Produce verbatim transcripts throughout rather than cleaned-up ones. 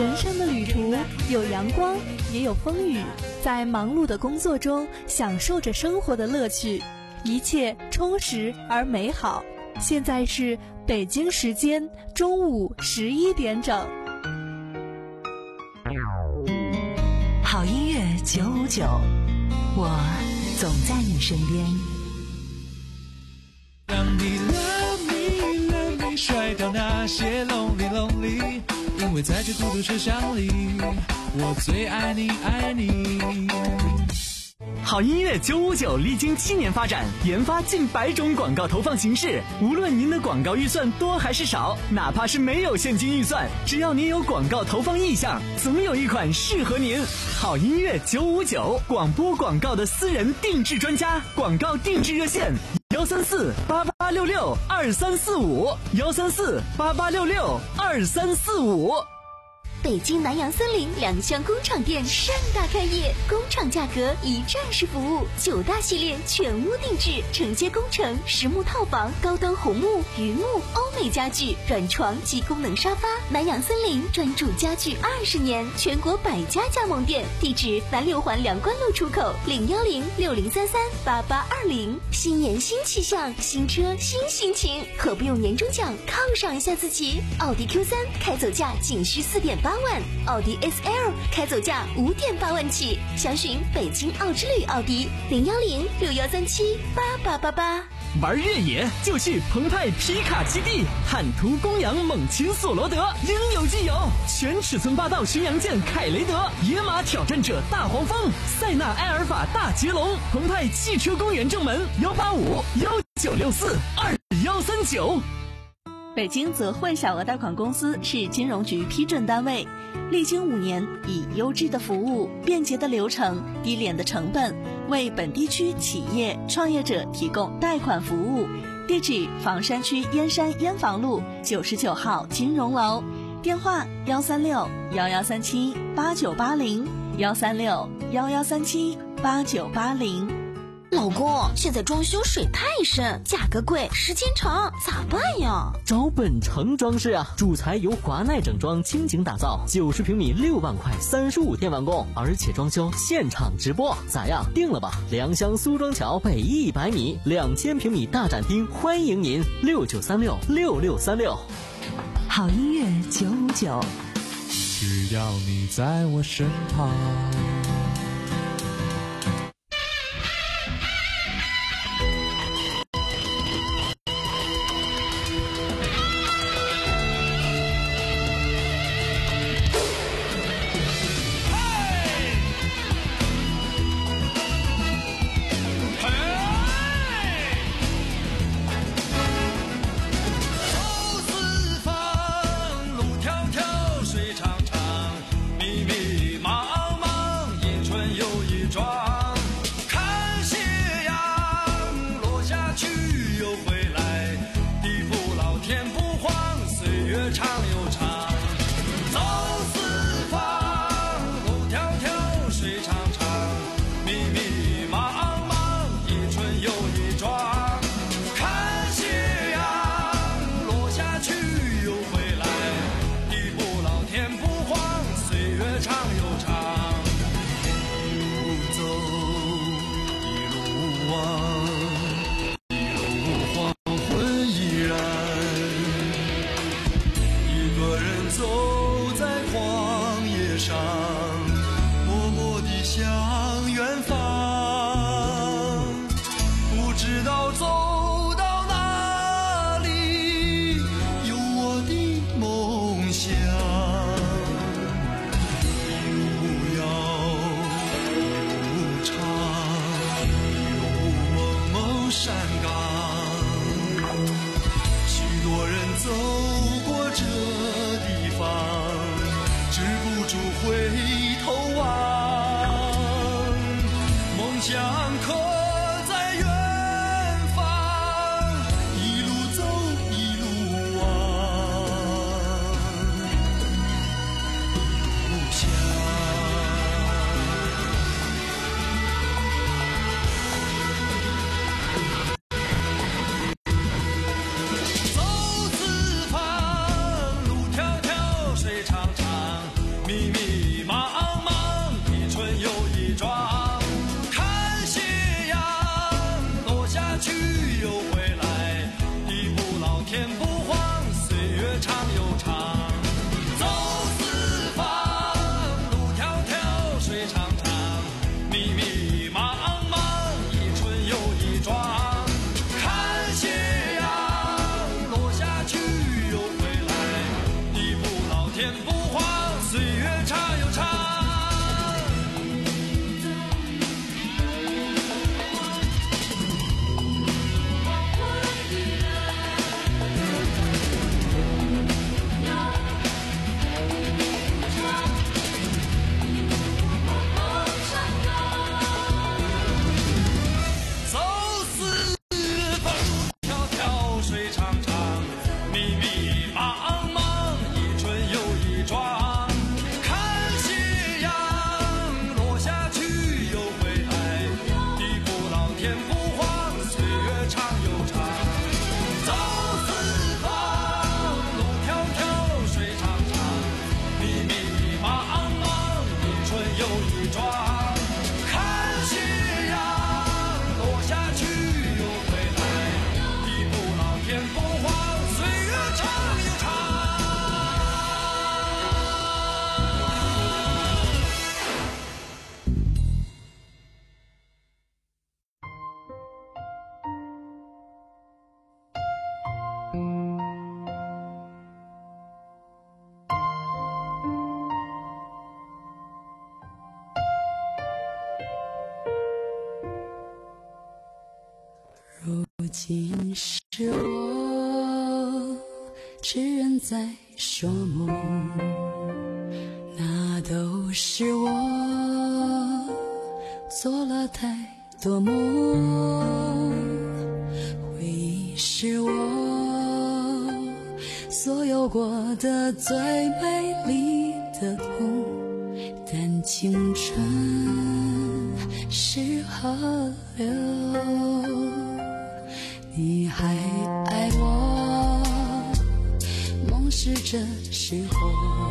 人生的旅途有阳光，也有风雨，在忙碌的工作中享受着生活的乐趣，一切充实而美好。现在是北京时间中午十一点整。 好音乐九五九，我总在你身边。 让你 love me love me 甩掉那些 lonely lonely， 因为在这孤独车厢里，我最爱你爱你。 好音乐九五九历经七年发展，研发近百种广告投放形式。无论您的广告预算多还是少，哪怕是没有现金预算，只要您有广告投放意向，总有一款适合您。好音乐九五九，广播广告的私人定制专家，广告定制热线幺三四八八六六二三四五幺三四八八六六二三四五。 北京南洋森林两厢工厂店盛大开业，工厂价格一站式服务，九大系列全屋定制，承接工程、实木套房、高端红木、榆木、欧美家具、软床及功能沙发。南洋森林专注家具二十年，全国百家加盟店，地址南六环梁关路出口零幺零六零三三八八二零。新年新气象，新车新心情，何不用年终奖犒赏一下自己？奥迪 Q 三 开走价仅需四点八万，奥迪 S L 开走价五点八万起，详询北京奥之旅奥迪零幺零六幺三七八八八八。 玩越野就去澎湃皮卡基地，坦途公羊猛禽索罗德，应有尽有。全尺寸霸道巡洋舰凯雷德，野马挑战者大黄蜂，塞纳埃尔法大捷龙。澎湃汽车公园正门幺八五幺九六四二幺三九。 北京泽汇小额贷款公司是金融局批准单位，历经五年，以优质的服务、便捷的流程、低廉的成本，为本地区企业创业者提供贷款服务。地址：房山区燕山燕房路九十九号金融楼，电话：幺三六幺幺三七八九八零幺三六幺幺三七八九八零。 老公，现在装修水太深，价格贵，时间长，咋办呀？ 找本城装饰啊，主材由华奈整装倾情打造，九十平米六万块，三十五天完工，而且装修现场直播，咋样？定了吧？良乡苏庄桥北一百米，两千平米大展厅，欢迎您六九三六六六三六。 好音乐九五九， 只要你在我身旁。 走过这地方，止不住回今是我痴人在说梦，那都是我做了太多梦，回忆是我所有过的最美丽的痛，但青春是河流，你还爱我，梦是这时候，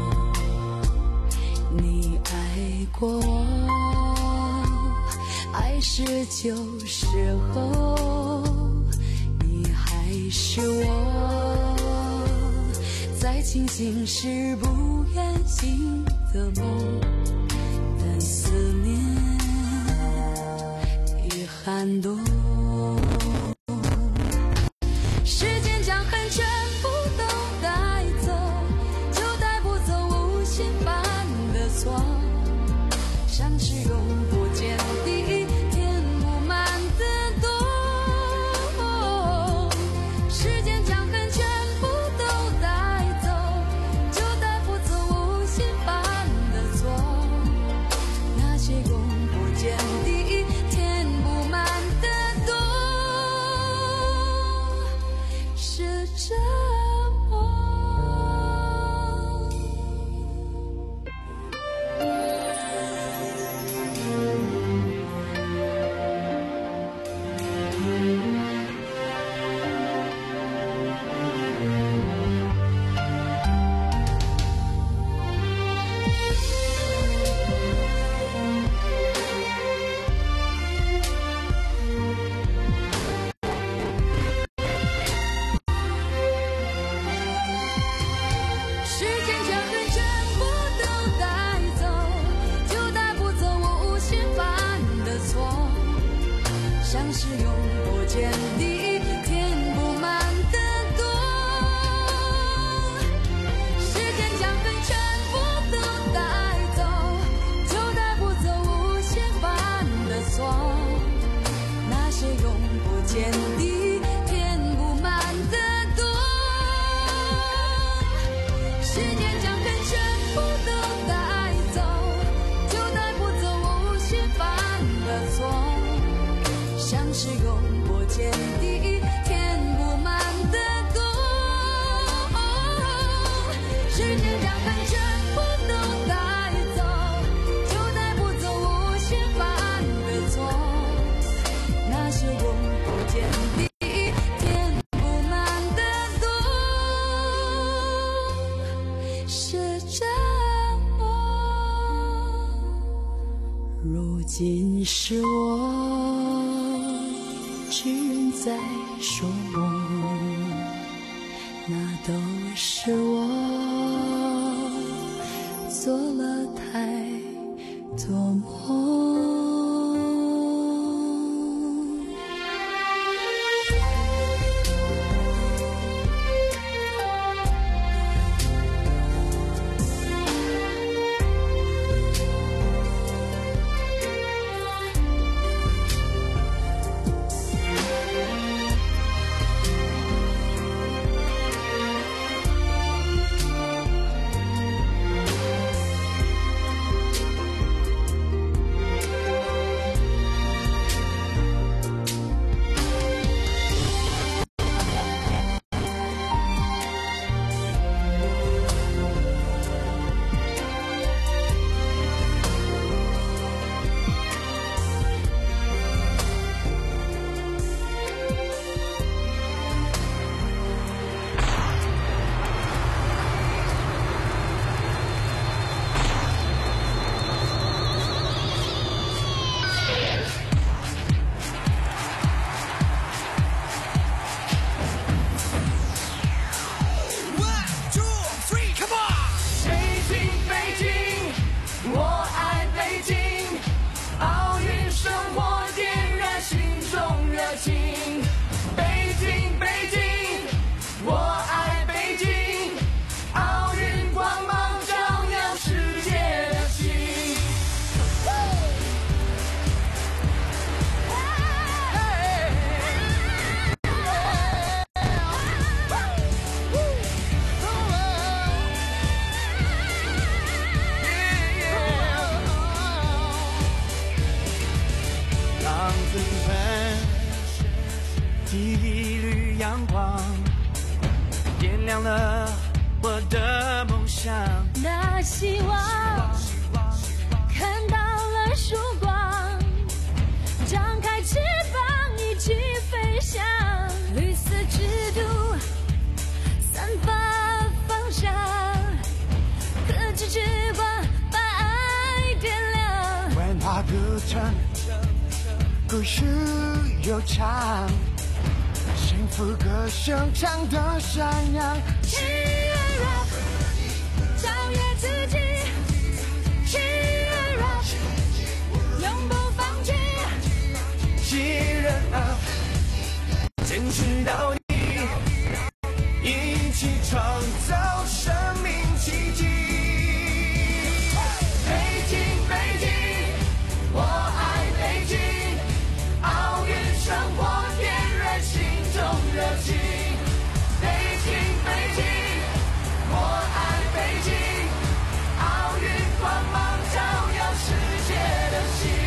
你爱过我，爱是旧时候，你还是我在清醒时不愿醒的梦，但思念遗憾多，时间将恨全部都带走，就带不走无限犯的错，伤是永不见底，填不满的洞，时间将恨全部都带走，就带不走无限犯的错，那些永不见底，填不满的洞，是折磨。时间将恨全部都带走，就带不走我无限犯的错，像是永不见底，填不满的洞，时间将恨全部都带走，就带不走无限犯的错，那些永不见底，填不满的洞，时间将恨全部都带走，就带不走无限犯的错，像是永不见底，填不满的洞，时间将恨全部都带走，就带不走无限犯的错，那些永不见底，填不满的洞，是折磨。如今是我痴人在说梦，那都是我做了太多梦。 了我的梦想。 那希望看到了曙光，张开翅膀一起飞翔，绿色之都散发芳香，科技之光把爱点亮。 文化古城，故事悠长，幸福歌声唱得闪阳。 七月 rock， 超越自己。七月 rock， 永不放弃。 七月 up， 坚持到底，一起创造生命奇迹。北京，北京，我爱北京，奥运生活点燃心中热情。北京，北京，我爱北京，奥运光芒照耀世界的心。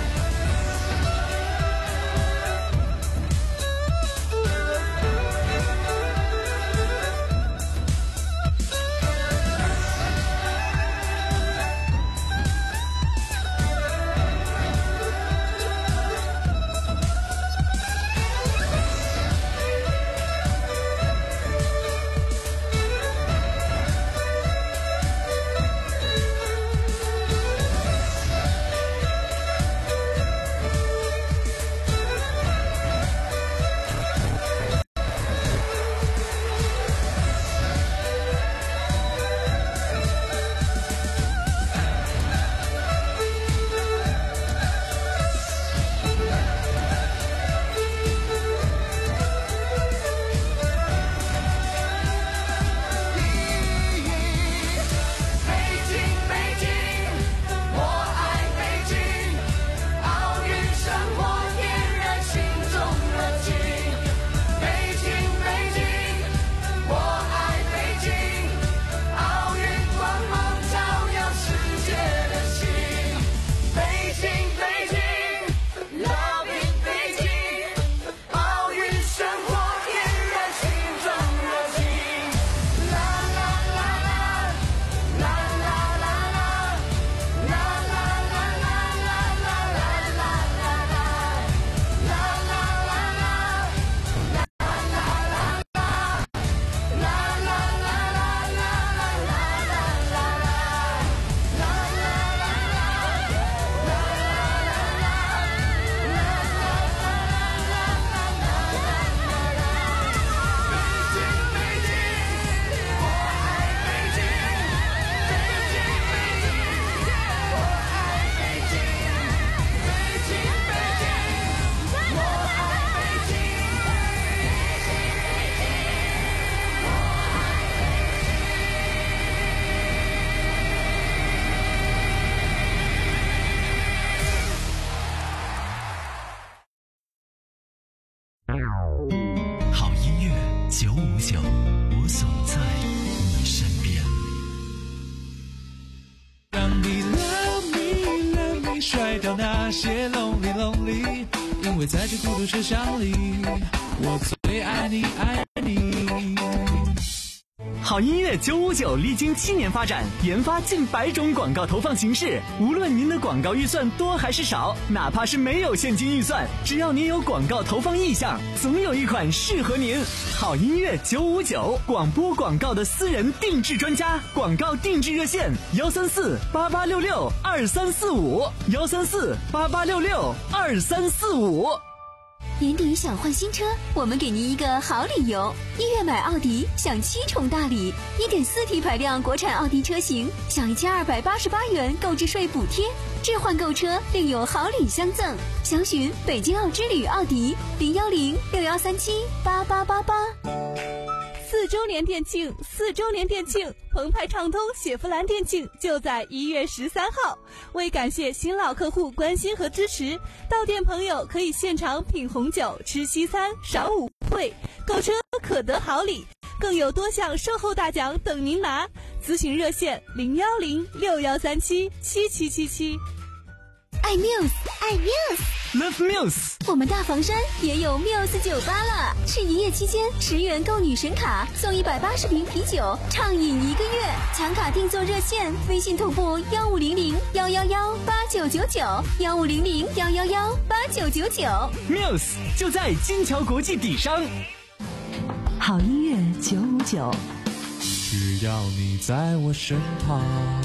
好音乐九五九，我总在你身边。 让你 love me love me 甩掉那些 lonely lonely， 因为在这孤独车厢里，我最爱你爱你。 好音乐九五九历经七年发展，研发近百种广告投放形式。无论您的广告预算多还是少，哪怕是没有现金预算，只要您有广告投放意向，总有一款适合您。好音乐九五九，广播广告的私人定制专家，广告定制热线：幺三四八八六六二三四五，幺三四八八六六二三四五。 年底想换新车，我们给您一个好理由。一月买奥迪享七重大礼， 一点四 T 排量国产奥迪车型享一千二百八十八元购置税补贴，置换购车另有好礼相赠。详询北京奥之旅奥迪零幺零六幺三七八八八八。 四周年店庆，四周年店庆，澎湃畅通雪佛兰店庆就在一月十三号。为感谢新老客户关心和支持，到店朋友可以现场品红酒、吃西餐、赏舞会，购车可得好礼，更有多项售后大奖等您拿。咨询热线零幺零六幺三七七七七七。 爱 Muse， 爱 Muse。 Love Muse。 我们大房山也有 Muse 酒吧了，是一夜期间十元购女神卡送一百八十瓶啤酒，畅饮一个月。抢卡订座热线：微信同步幺五零零幺幺幺八九九九幺五零零幺幺幺八九九九。 Muse 就在金桥国际底商。 好音乐九五九， 只要你在我身旁。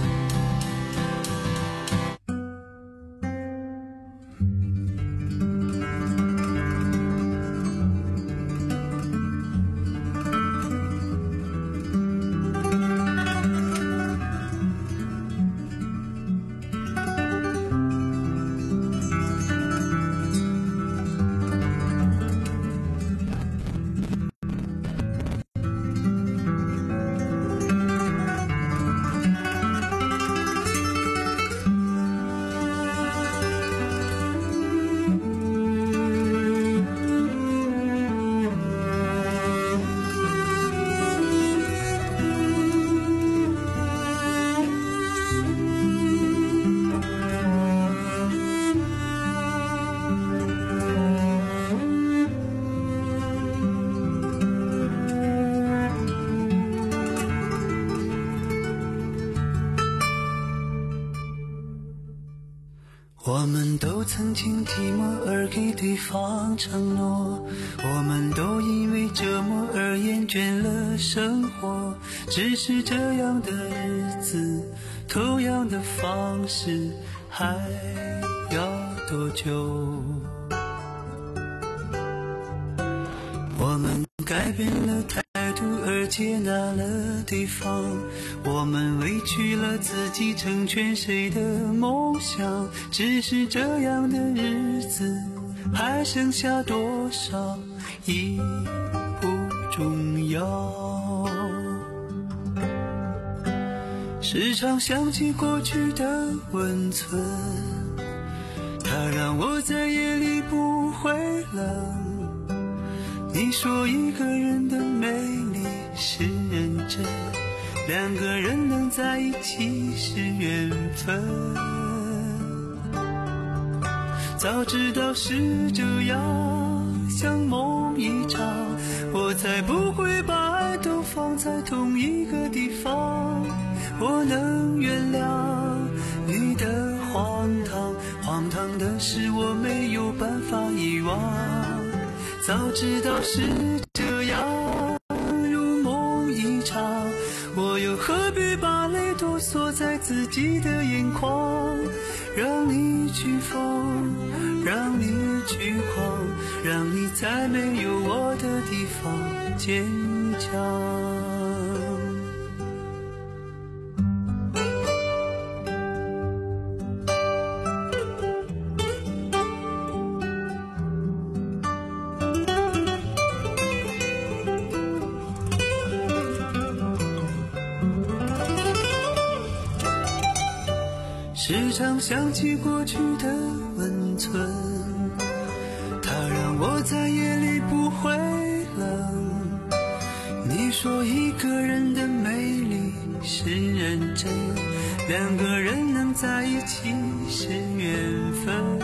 我们都曾经寂寞而给对方承诺，我们都因为折磨而厌倦了生活。只是这样的日子，同样的方式，还要多久？我们改变了态度而接纳了对方，我们委屈了自己成全谁的梦想。只是这样的日子还剩下多少已不重要。时常想起过去的温存，它让我在夜里不会冷。你说一个人的美丽是认真，两个人能在一起是缘分。早知道是这样，像梦一场，我才不会把爱都放在同一个地方。我能原谅你的荒唐，荒唐的是我没有办法遗忘。早知道是这样，如梦一场，我又何必把泪都锁在自己的眼眶。让你去疯，让你去狂，让你在没有我的地方坚强。时常想起过去的温存，它让我在夜里不会冷。你说一个人的美丽是认真，两个人能在一起是缘分。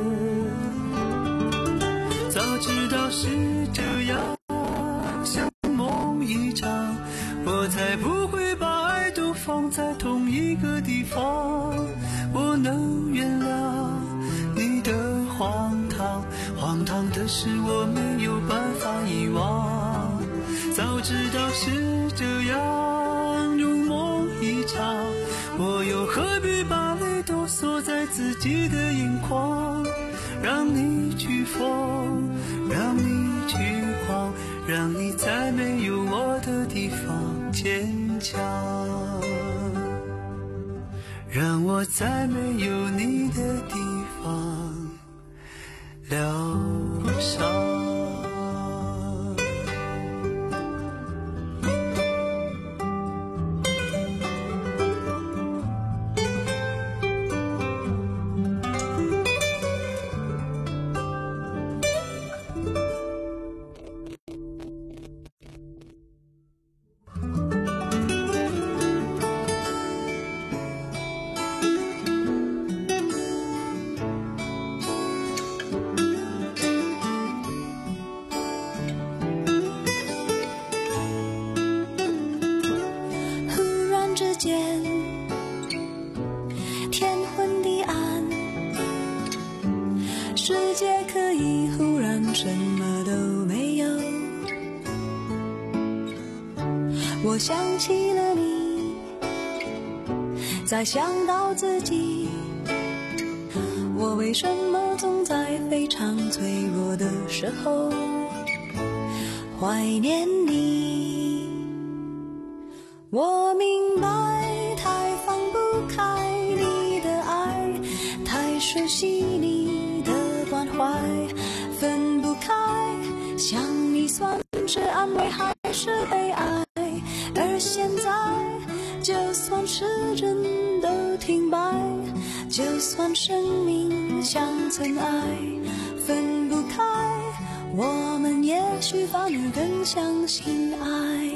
早知道是这样，像梦一场，我才不会把爱都放在同一个地方。我能原谅你的荒唐，荒唐的是我没有办法遗忘。早知道是这样，如梦一场，我又何必把泪都锁在自己的眼眶。让你去疯，让你去狂，让你在没有我的地方坚强。让我在没有你的地方疗伤。 我想起了你，再想到自己，我为什么总在非常脆弱的时候怀念你？我明白，太放不开你的爱，太熟悉你的关怀，分不开，想你算是安慰还是悲哀？而现在，就算时针都停摆，就算生命像尘埃，分不开，我们也许反而更相信爱。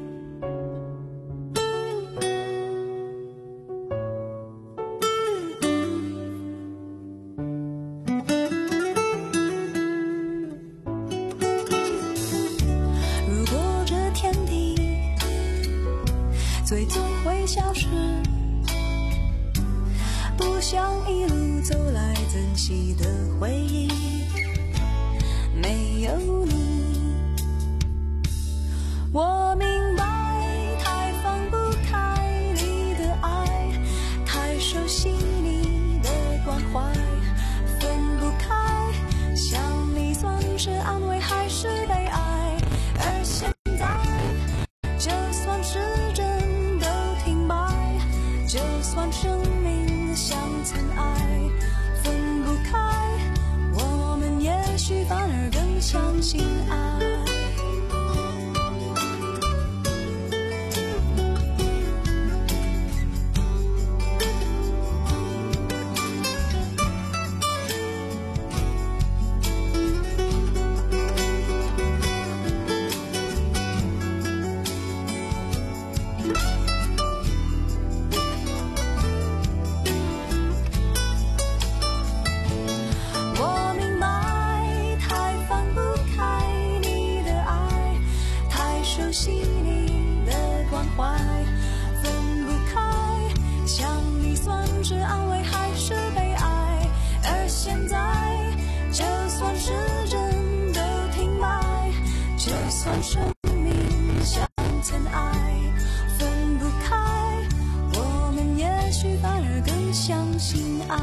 如果这天地最终会消失，不想一路走来珍惜的回忆没有你。我明白，太放不开你的爱，太熟悉你的关怀，分不开，想你算是安慰还是悲哀？而现在，就算时针都停摆，就算生命像尘埃，分不开，我们也许反而更相信爱。生命像尘埃，分不开，我们也许反而更相信爱。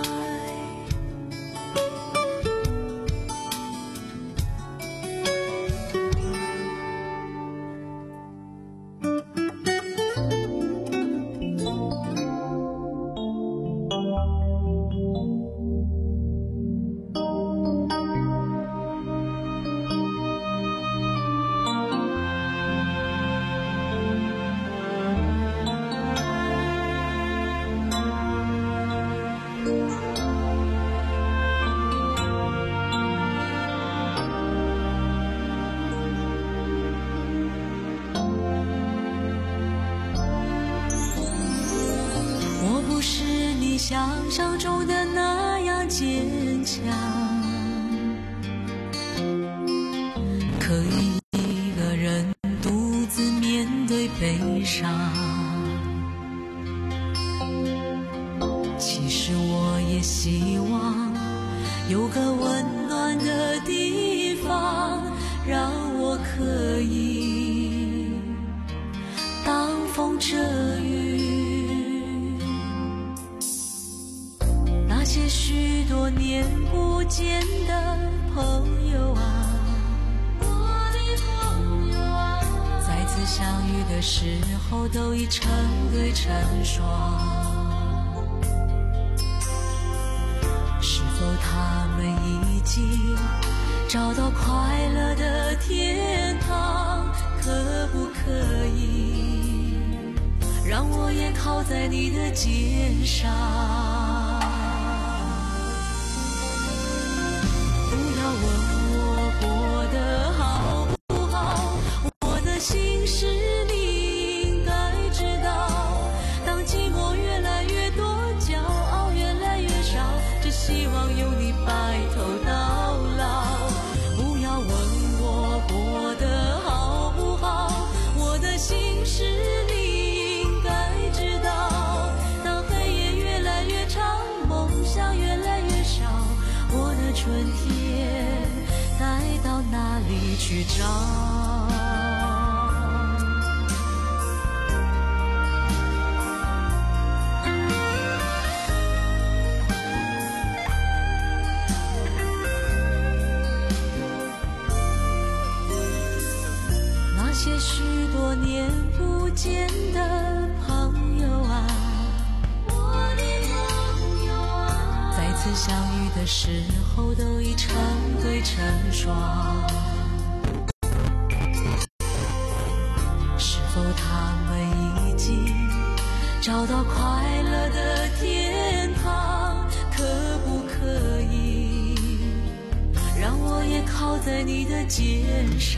想象中的那样坚强，可以一个人独自面对悲伤。其实我也希望有个温暖的地方，让我可以挡风遮雨。那些许多年不见的朋友啊，我的朋友啊，再次相遇的时候都已成对成双。是否他们已经找到快乐的天堂？可不可以让我也靠在你的肩上？问我过得好不好，我的心事你应该知道。当寂寞越来越多，骄傲越来越少，只希望有你白头到老。不要问我过得好不好，我的心事你应该知道。当黑夜越来越长，梦想越来越少，我的春天该到哪里去找？ 相遇的时候都已成对成双，是否他们已经找到快乐的天堂？可不可以让我也靠在你的肩上？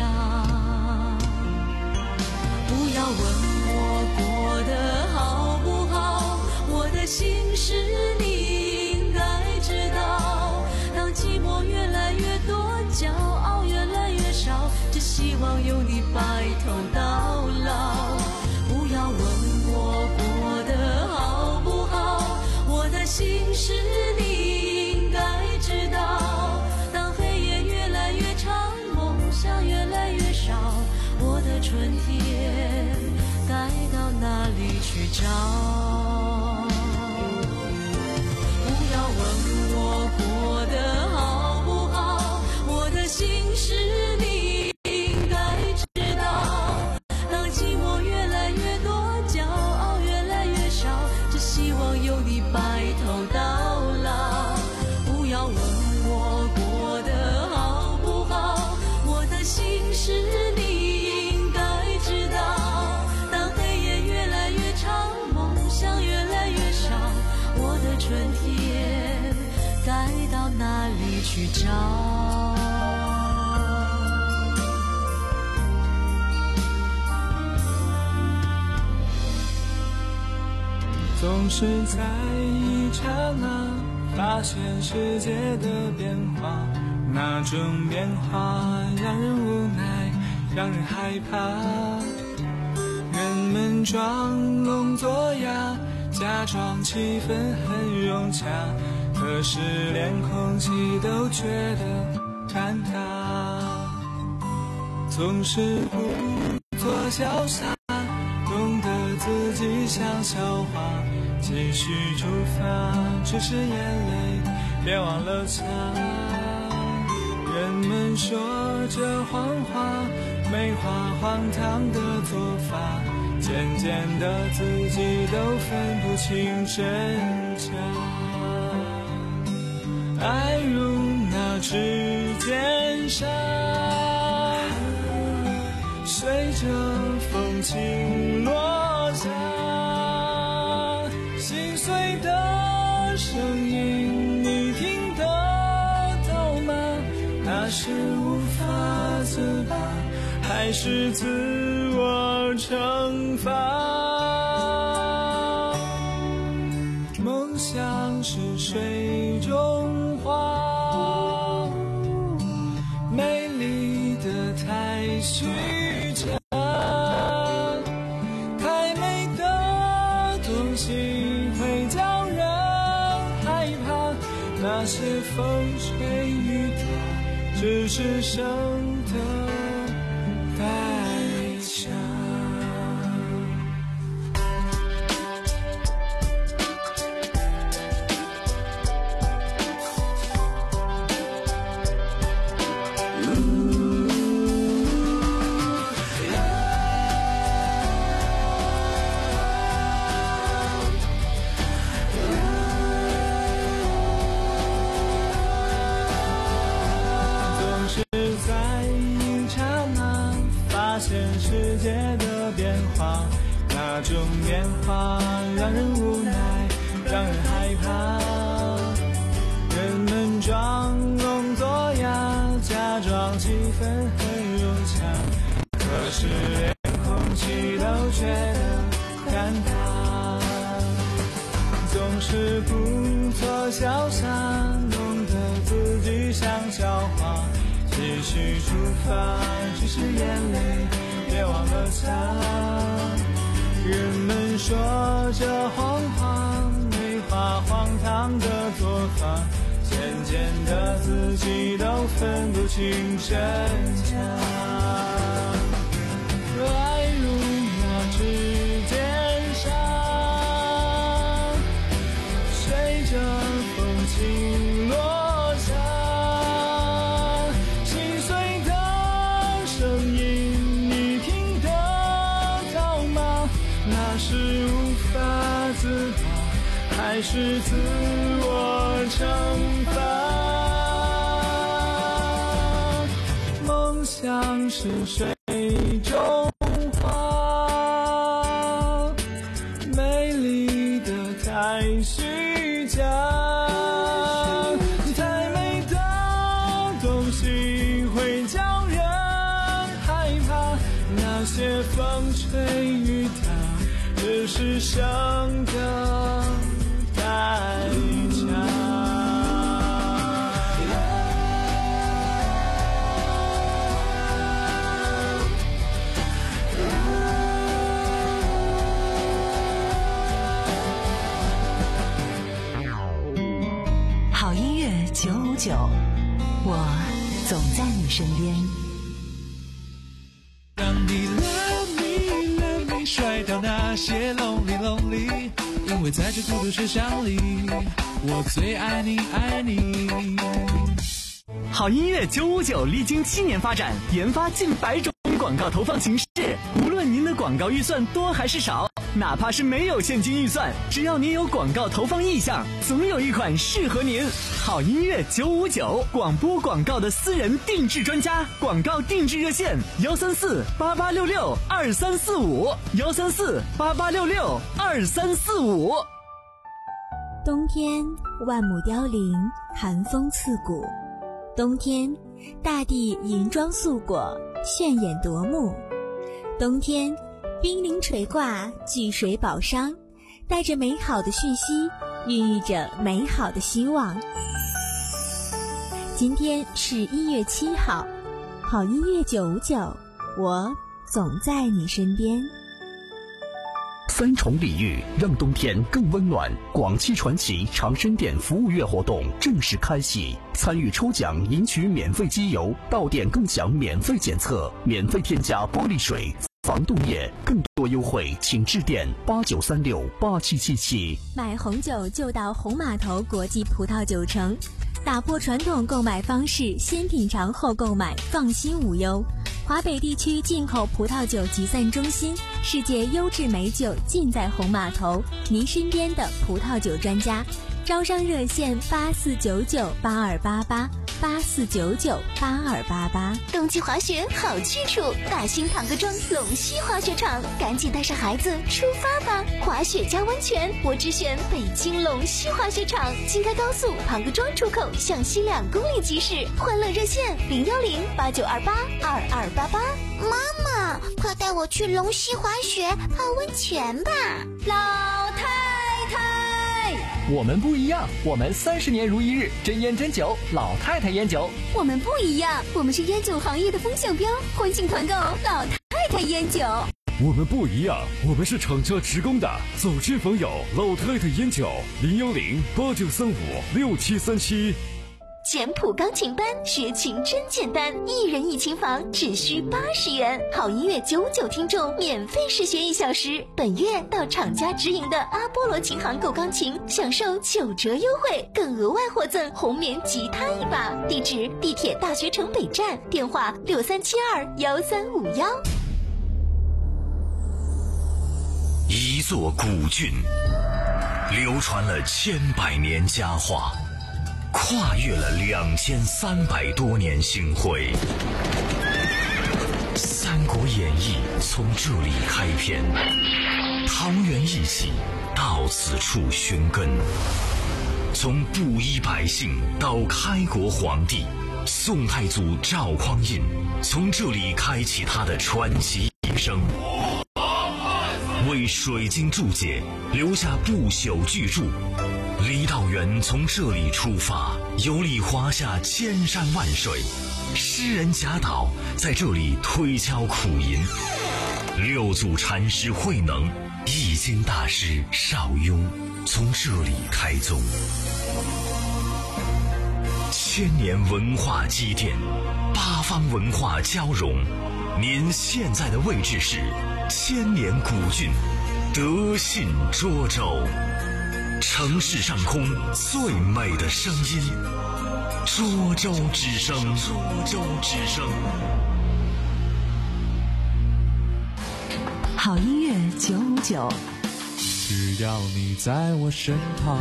不要问我过得好不好，我的心事你应该知道。当寂寞越来越多，骄傲越来越少，只希望有你白头到老。不要问我过得好不好，我的心事你应该知道。当黑夜越来越长，梦想越来越少，我的春天该到哪里去找？不要问我过得好不好，我的心事你应该知道。当寂寞越来越多，骄傲越来越少，只希望有你白头到老。不要问我过得好不好，我的心事你应该知道。当黑夜越来越长，梦想越来越少，我的春天该到哪里去找？ 总是在一刹那发现世界的变化，那种变化让人无奈，让人害怕。人们装聋作哑，假装气氛很融洽，可是连空气都觉得尴尬。总是不做潇洒，懂得自己想消化，继续出发，只是眼泪别忘了擦。人们说这谎话美化荒唐的做法，渐渐的自己都分不清真假。爱如那指尖沙，随着风轻落下，心碎的声音你听得到吗？那是无法自拔，还是自我惩罚？梦想是水中花，美丽的太虚假，太美的东西会叫人害怕，那些风吹雨打，只是生的代价。世界的变化，那种变化让人无奈，让人害怕。人们装聋作哑，假装气氛很融洽，可是连空气都觉得尴尬。总是不做潇洒，弄得自己像笑话，继续出发，只是眼泪别忘了擦。人们说这谎话美化荒唐的做法，渐渐的自己都分不清真假。爱如那指尖沙，随着风轻落下，心碎的声音你听得到吗？那是无法自拔， 还是自我惩罚？梦想是水中花，美丽的太虚假，太美的东西会叫人害怕，那些风吹雨打只是生的代价。 好音乐九五九，我总在你身边。 让你 love me love me 甩掉那些 lonely lonely， 因为在这孤独世上里，我最爱你爱你。 好音乐九五九历经七年发展，研发近百种广告投放形式，无论您的广告预算多还是少，哪怕是没有现金预算，只要您有广告投放意向，总有一款适合您。好音乐九五九，广播广告的私人定制专家，广告定制热线幺三四八八六六二三四五幺三四八八六六二三四五。 冬天万木凋零，寒风刺骨。冬天大地银装素裹，炫眼夺目。冬天冰凌垂挂，聚水宝商，带着美好的讯息，孕育着美好的希望。今天是一月七号，好音乐九五九，我总在你身边。 三重礼遇让冬天更温暖。广汽传祺长生店服务月活动正式开启，参与抽奖赢取免费机油，到店更享免费检测，免费添加玻璃水、防冻液，更多优惠请致电八九三六八七七七。 买红酒就到红码头国际葡萄酒城，打破传统购买方式，先品尝后购买，放心无忧。华北地区进口葡萄酒集散中心，世界优质美酒尽在红码头，您身边的葡萄酒专家。招商热线八四九九八二八八八四九九八二八八。 冬季滑雪好去处，大兴唐各庄龙溪滑雪场，赶紧带上孩子出发吧！滑雪加温泉，我只选北京龙溪滑雪场，京开高速唐各庄出口向西两公里即驶。欢乐热线零幺零八九二八二二八八。 妈妈，快带我去龙溪滑雪泡温泉吧！ 老太太， 我们不一样，我们三十年如一日，真烟真酒，老太太烟酒。 我们不一样，我们是烟酒行业的风向标，欢庆团购老太太烟酒。 我们不一样，我们是厂家职工的，走亲访友，老太太烟酒，零幺零八九三五六七三七。 简谱钢琴班，学琴真简单，一人一琴房只需八十元。好音乐九五九听众免费试学一小时，本月到厂家直营的阿波罗琴行购钢琴，享受九折优惠，更额外获赠红棉吉他一把。地址：地铁大学城北站，电话六三七二幺三五幺。 一座古郡，流传了千百年佳话，跨越了两千三百多年星辉。《三国演义》从这里开篇，桃园义气到此处寻根。从布衣百姓到开国皇帝，宋太祖赵匡胤从这里开启他的传奇一生，为水晶注解留下不朽巨著。李道元从这里出发，游历华夏千山万水，诗人贾岛在这里推敲苦吟，六祖禅师慧能、易经大师邵雍从这里开宗。千年文化积淀，八方文化交融，您现在的位置是千年古郡德信涿州，城市上空最美的声音，涿州之声，涿州之声。 好音乐九五九， 只要你在我身旁。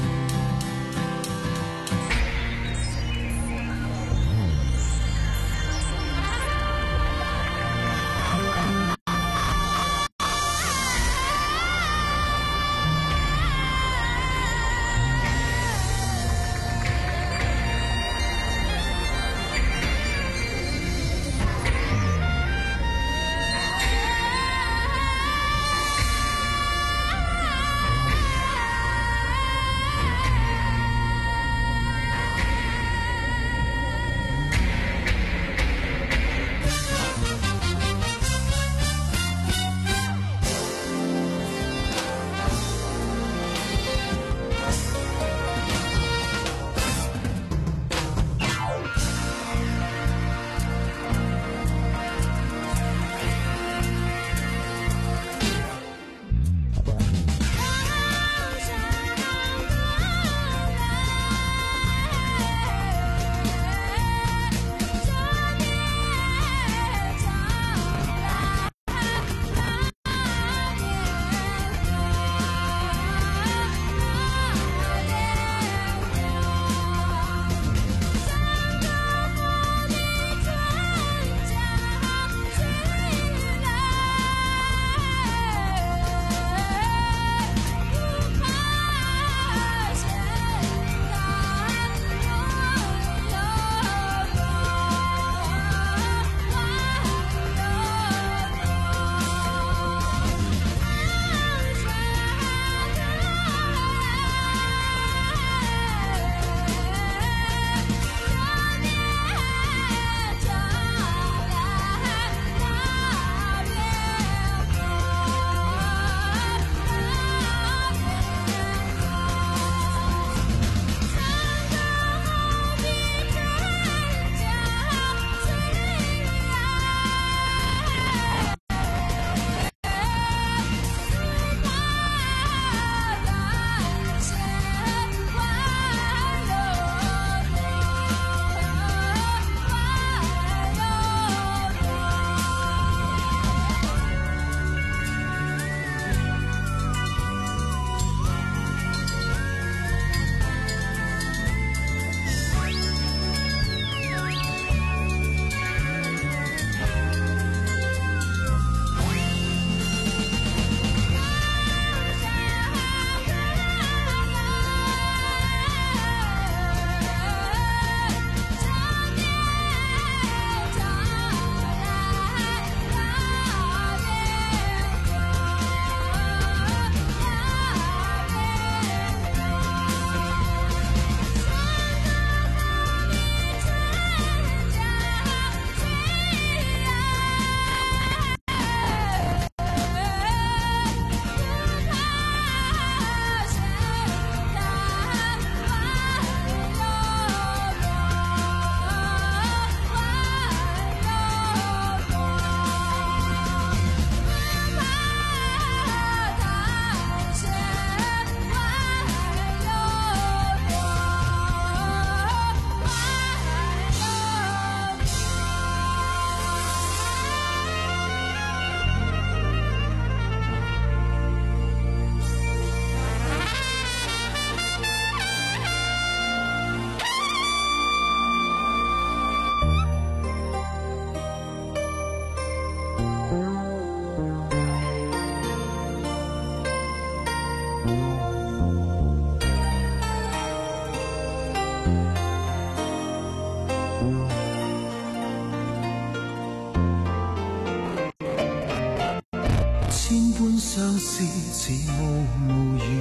相思似雾无语，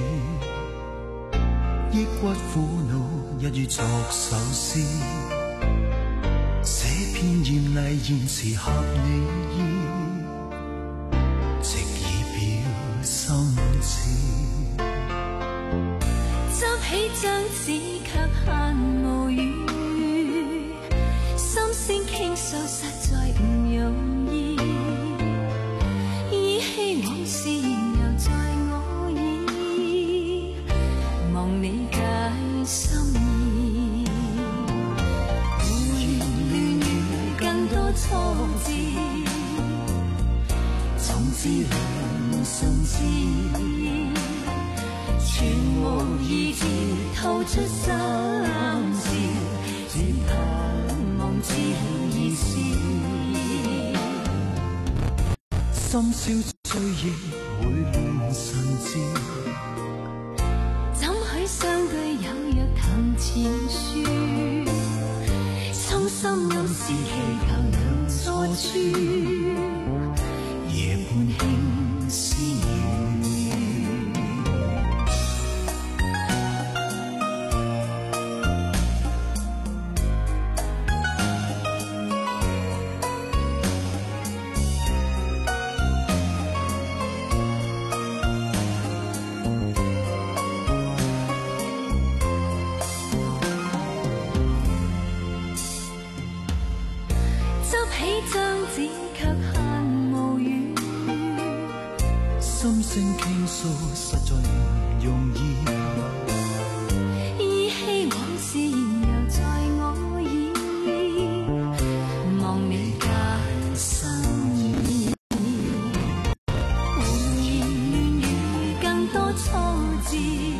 抑郁苦恼一于作首诗，写篇艳丽言辞合你意，直以表心志。 执起张纸却限无语，心声倾诉实在唔容易。 往事又在我意，望你解心意。忽然亂了更多挫折，從知兩心知， 出心事，只盼望知意思。 深宵醉亦會亂神志， 怎許相對有若談前書？衷心暗示祈求兩錯處，夜半輕私語。 張紙卻限無語，心聲傾訴實在唔容易， 依稀往事縈繞在我耳，望你加心意，胡言亂語更多錯字，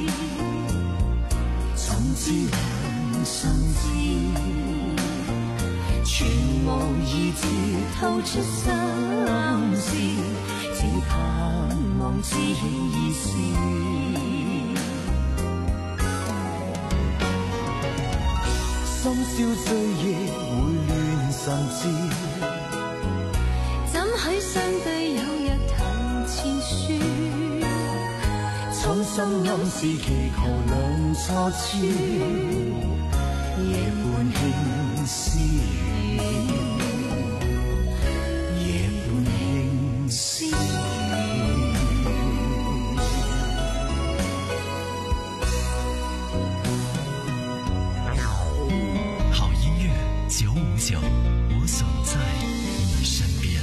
總之兩心知。全無意志透出心事，只盼望知意思。深宵醉亦會亂神志， 怎許相對有若談前書？ 衷心暗示祈求兩錯處，夜半輕私語。夜半輕私語。 好音樂九五九，我總在你身邊。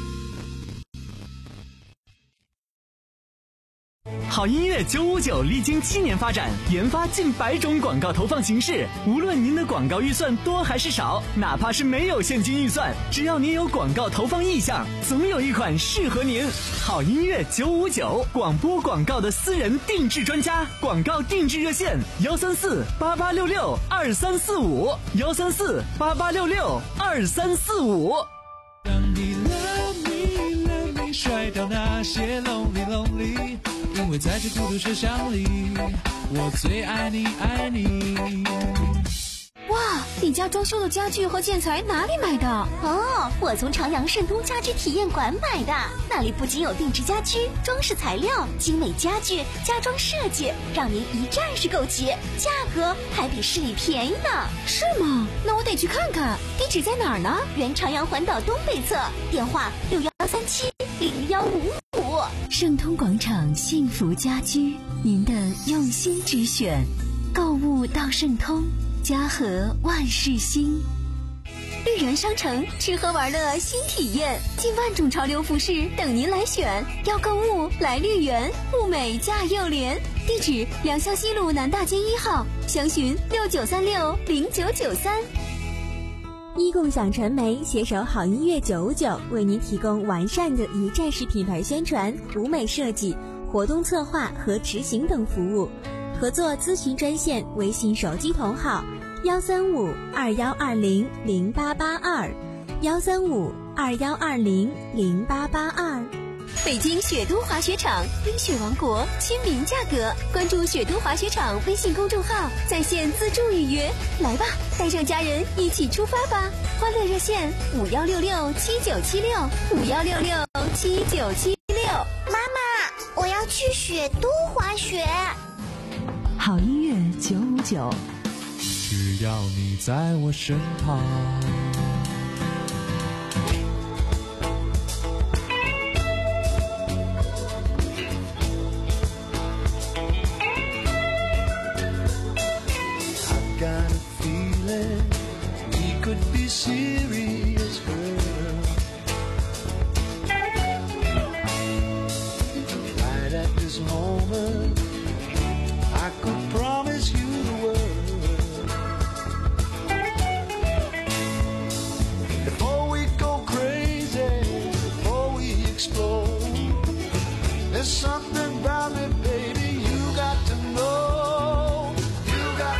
好音乐九五九历经七年发展，研发近百种广告投放形式。无论您的广告预算多还是少，哪怕是没有现金预算，只要您有广告投放意向，总有一款适合您。好音乐九五九，广播广告的私人定制专家，广告定制热线：幺三四八八六六二三四五，幺三四八八六六二三四五。 当你 love me love me 甩掉那些 lonely lonely， 因为在这孤独车厢里，我最爱你爱你。 哇，你家装修的家具和建材哪里买的？ 哦，我从朝阳盛东家居体验馆买的，那里不仅有定制家居、装饰材料、精美家具、家装设计，让您一站式购齐，价格还比市里便宜呢。 是吗？那我得去看看。地址在哪儿呢？ 原朝阳环岛东北侧，电话六幺三七零幺五五。 盛通广场幸福家居，您的用心之选。购物到盛通，家和万事兴。 绿园商城吃喝玩乐新体验，近万种潮流服饰等您来选。要购物来绿园，物美价又廉。地址：良乡西路南大街一号，详询六九三六零九九三。 一共享传媒携手好音乐九五九，为您提供完善的一站式品牌宣传、舞美设计、活动策划和执行等服务。合作咨询专线：微信手机同号幺三五二幺二零零八八二，幺三五二幺二零零八八二。 北京雪都滑雪场，冰雪王国，亲民价格。关注雪都滑雪场微信公众号，在线自助预约。来吧，带上家人一起出发吧！欢乐热线：五幺六六七九七六，五幺六六七九七六。 妈妈，我要去雪都滑雪。 好音乐九五九， 只要你在我身旁。 Got a feeling we could be serious, girl. Right at this moment, I could promise you the world. Before we go crazy, before we explode, there's something about me, baby, you got to know. You got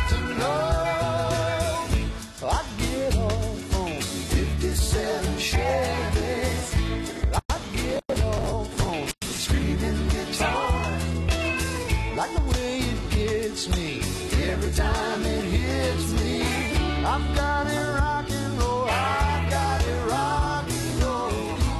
like the way it gets me every time it hits me. I've got it rock and roll, I've got it rock and roll.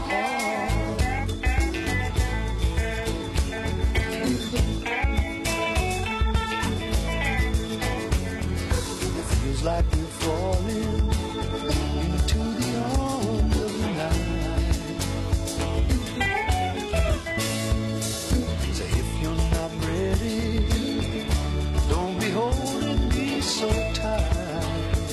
It feels like we're falling into the arms of the night. So if you're not ready, don't be holding me so tight.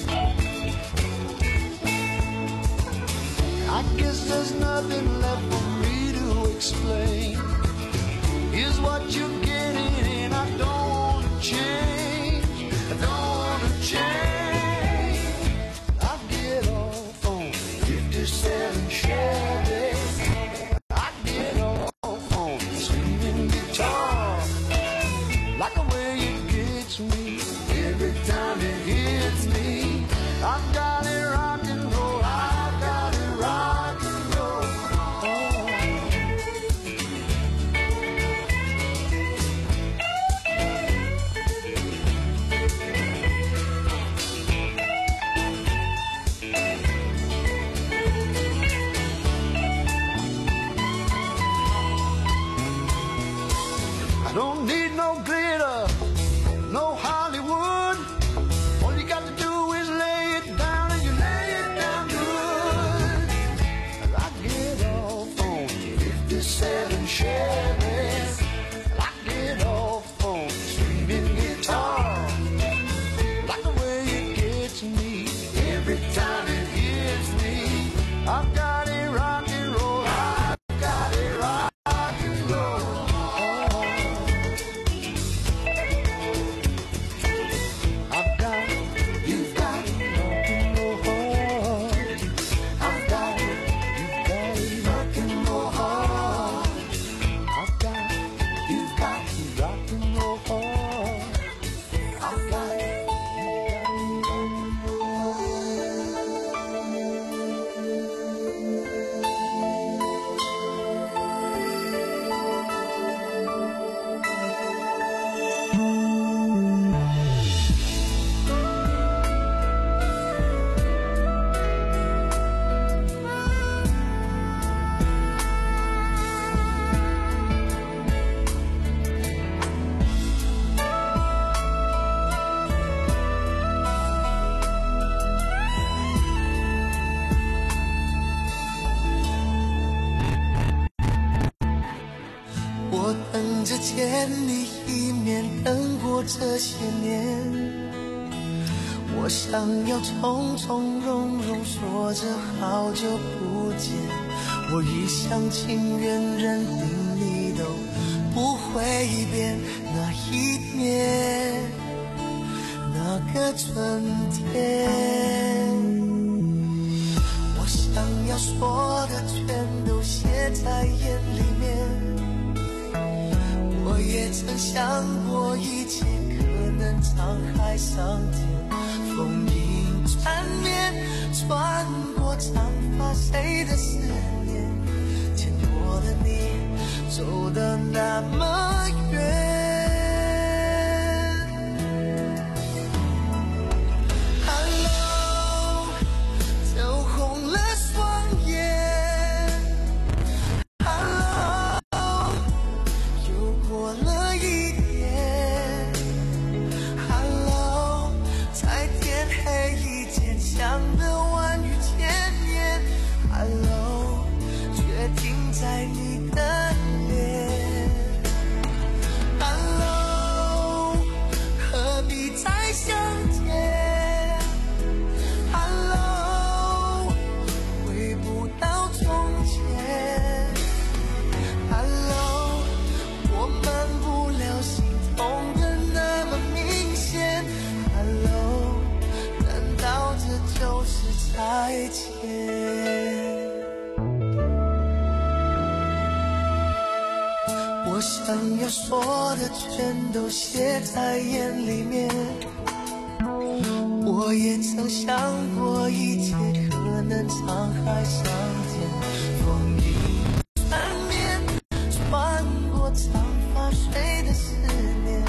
I guess there's nothing left for me to explain. Here's what you're getting and I don't want to change. I don't want to change. I get off on fifty-seven Chevy. I get off on screaming guitar. Like the way it gets me every time it hits me. I've got it rock and roll, I've got it rock and roll. I don't need no glitter, no Hollywood. All you got to do is lay it down and you lay it down good. I get off on fifty-seven Chevy. I get off on screaming guitar. Like the way it gets me every time it hits me. I've got it rock and roll, I've got it rock and roll. I've got it, you've got it, rock and roll hard. I've got it, you've got it, rock and roll hard. I've got it, you've got it, rock and roll hard. I've got it, you've got it, rock and roll hard.我等着见你一面，等过这些年。我想要从从容容说着好久不见，我一厢情愿认定你都不会变。那一年，那个春天，我想要说的全都写在眼里面。我也曾想过一切可能沧海桑田，风影缠绵，穿过长发谁的思念，牵过的你走得那么远。Hello， 走红了双眼。Hello， 又过了一天。Hello， 在天黑以前讲的万语千言。Hello， 却停在你的脸。Hello， 何必再相见。Hello， 回不到从前。Hello， 我们不了心痛的那么明显。Hello， 难道这就是再见？我想要说的全都写在眼里面。我也曾想过一切可能沧海桑田，风影缠绵，穿过长发谁的思念，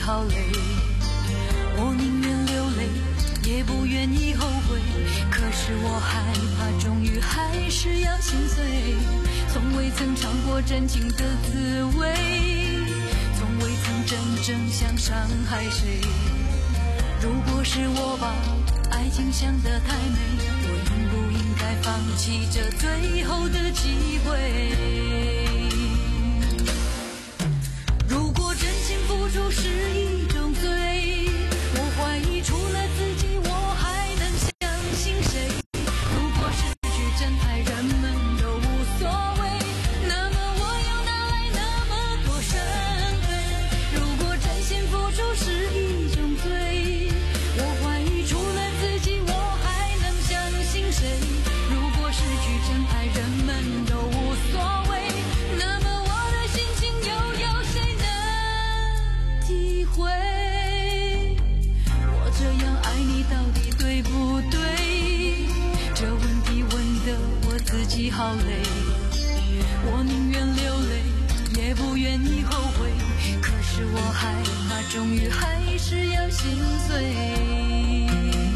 好累，我宁愿流泪，也不愿意后悔。可是我害怕，终于还是要心碎。从未曾尝过真情的滋味，从未曾真正想伤害谁。如果是我把爱情想得太美，我应不应该放弃这最后的机会？如果真心付出是一种罪，我怀疑除了自己我还能相信谁？如果失去真爱人们都无所谓，那么我又哪来那么多身份？如果真心付出是一种罪，我怀疑除了自己我还能相信谁？如果失去真爱人们都无所谓，那么我的心情又有谁能体会？我这样爱你到底对不对？这问题问得我自己好累，我宁愿流泪，也不愿意后悔。可是我害怕，终于还是要心碎。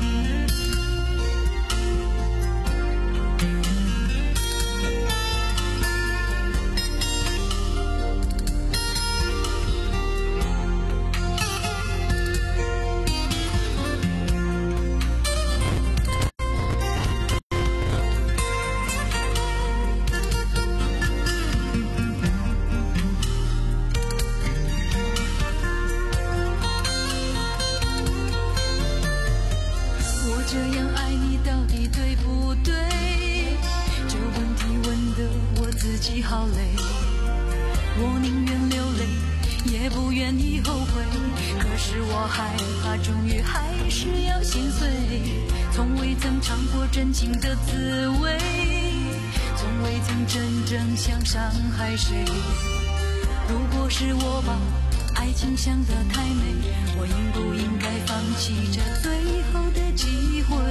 这样爱你到底对不对？这问题问得我自己好累，我宁愿流泪，也不愿意后悔。可是我害怕，终于还是要心碎。从未曾尝过真情的滋味，从未曾真正想伤害谁。如果是我把爱情想得太美，我应不应该放弃这最后的机会？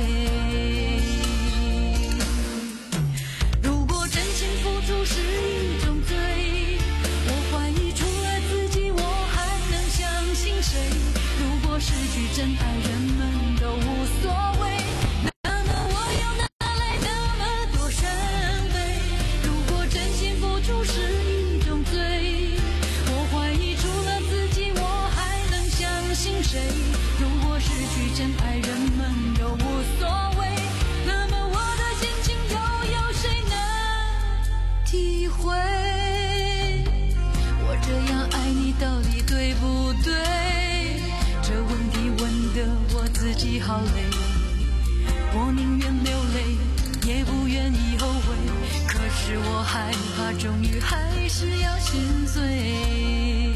如果真心付出是一种罪，我怀疑除了自己我还能相信谁？如果失去真爱人们都无所谓，那么我又哪来那么多身份？如果真心付出是一种罪，我怀疑除了自己我还能相信谁？如果失去真爱人们都无所谓，那么我的心情又有谁能体会？我这样爱你到底对不对？这问题问得我自己好累，我宁愿流泪，也不愿意后悔。可是我害怕，终于还是要心碎。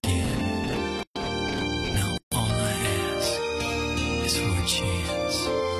Chance